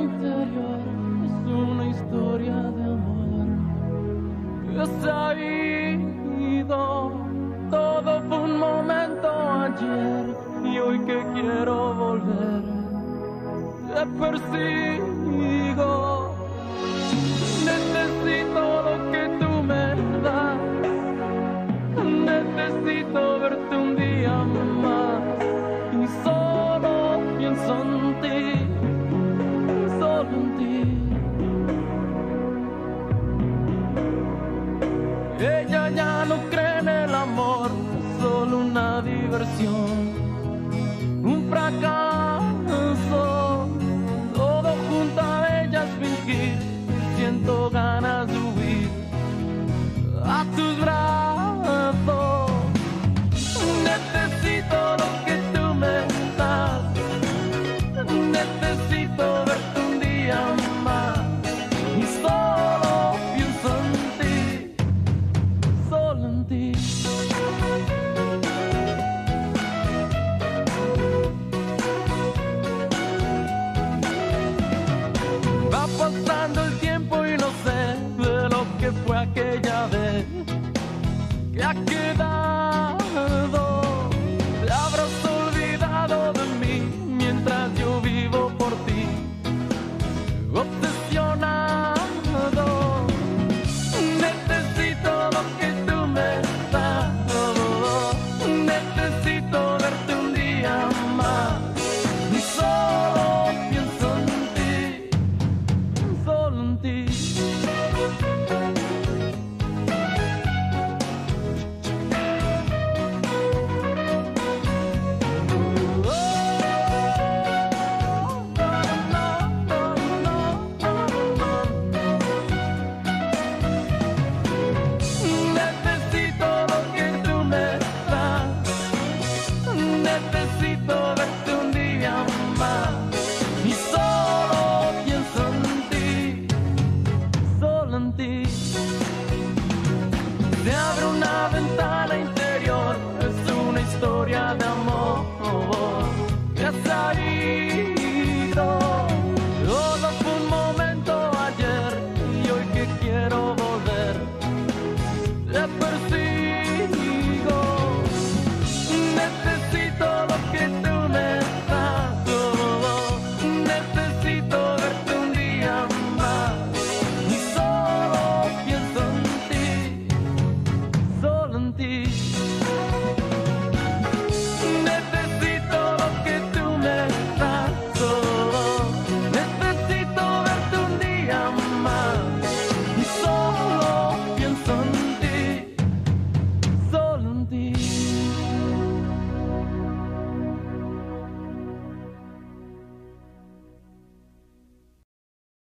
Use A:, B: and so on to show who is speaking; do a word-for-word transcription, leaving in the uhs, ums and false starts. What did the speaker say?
A: interior es una historia de amor que se ha ido. Todo fue un momento ayer y hoy que quiero volver te persigo. Necesito lo que tú me das, necesito verte un día más y solo pienso en ti, solo en ti. Ella ya no cree en el amor, solo una diversión, un fracaso.